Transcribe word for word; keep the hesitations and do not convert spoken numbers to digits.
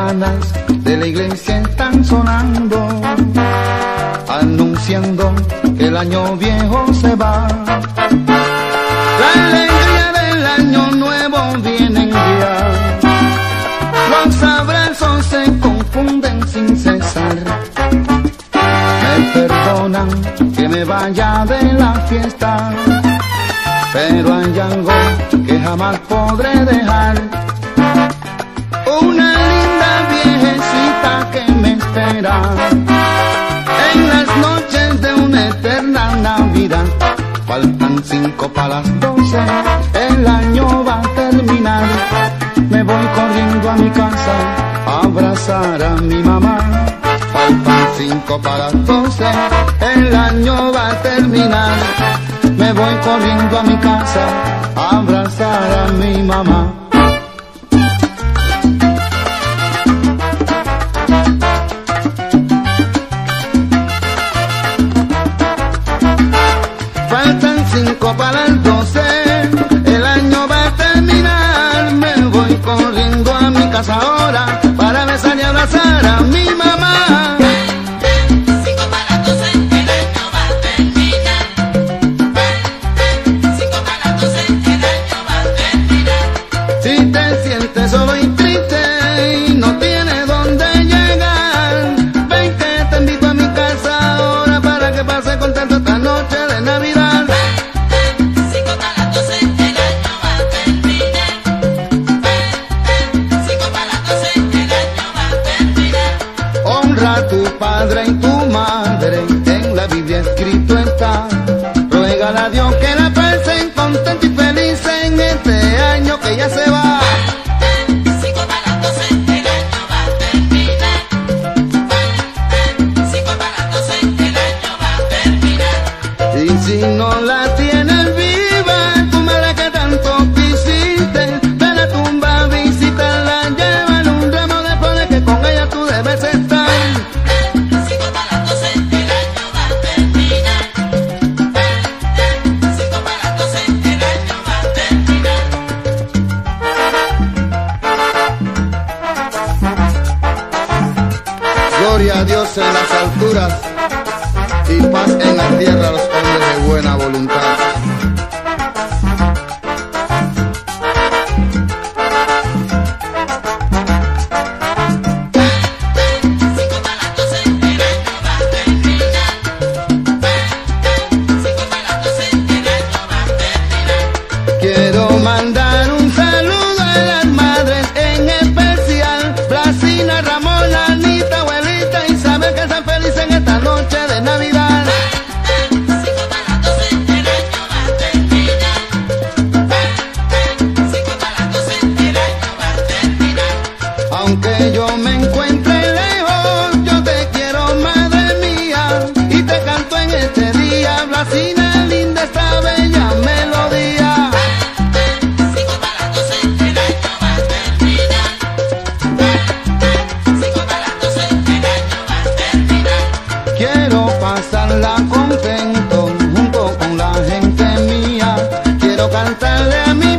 campanas de la iglesia están sonando, anunciando que el año viejo se va. La alegría del año nuevo viene ya. Los abrazos se confunden sin cesar. Me perdonan que me vaya de la fiesta, pero hay algo que jamás podré dejar. Una linda viejecita que me espera en las noches de una eterna Navidad. Faltan cinco para las doce, el año va a terminar. Me voy corriendo a mi casa a abrazar a mi mamá. Faltan cinco para las doce, el año va a terminar. Me voy corriendo a mi casa a abrazar a mi mamá. Faltan cinco para las doce, el año va a terminar. Me voy corriendo a mi casa ahora para besar y abrazar a mi mamá. Cinco para las doce, el año va a terminar. Cinco para las doce, el año va a terminar. Si te sientes solo y triste y no tienes dónde llegar, ven que te invito a mi casa ahora para que pase contento esta noche de Navidad. Cinco para las doce, el año va a terminar. Cinco para las doce, el año va a terminar. Honra a tu padre y tu madre, en la Biblia escrito está. Ruégale a Dios que la pasen contenta y feliz en este año que ya se va. Cinco para las doce, el año va a terminar. Cinco para las doce, el año va a terminar. Y si no la tienes viva, tu madre que tanto quisiste, ve a la tumba, visítala, llévale un ramo de flores que con ella tú debes estar. Cinco para las doce, el año va a terminar. Cinco para las doce, el año va a terminar. Gloria a Dios en las alturas y paz en la tierra a los hombres de buena voluntad. Cinco para las doce, el año va a terminar. Cinco para las doce, el año va a terminar. Quiero mandar un saludo a las madres, en especial Blasina, Ramona, Anita, abuelita, y saber que sean felices en esta noche de Navidad. Cinco para las doce, el año va a terminar. Cinco para las doce, el año va a terminar. Aunque yo me encuentre lejos, yo te quiero, madre mía, y te canto en este día, Blasina, linda esta bella melodía. Cinco para las doce, el año va a terminar. Cinco para las doce, el año va a terminar. Quiero pasarla contento junto con la gente mía. Quiero cantarle a mi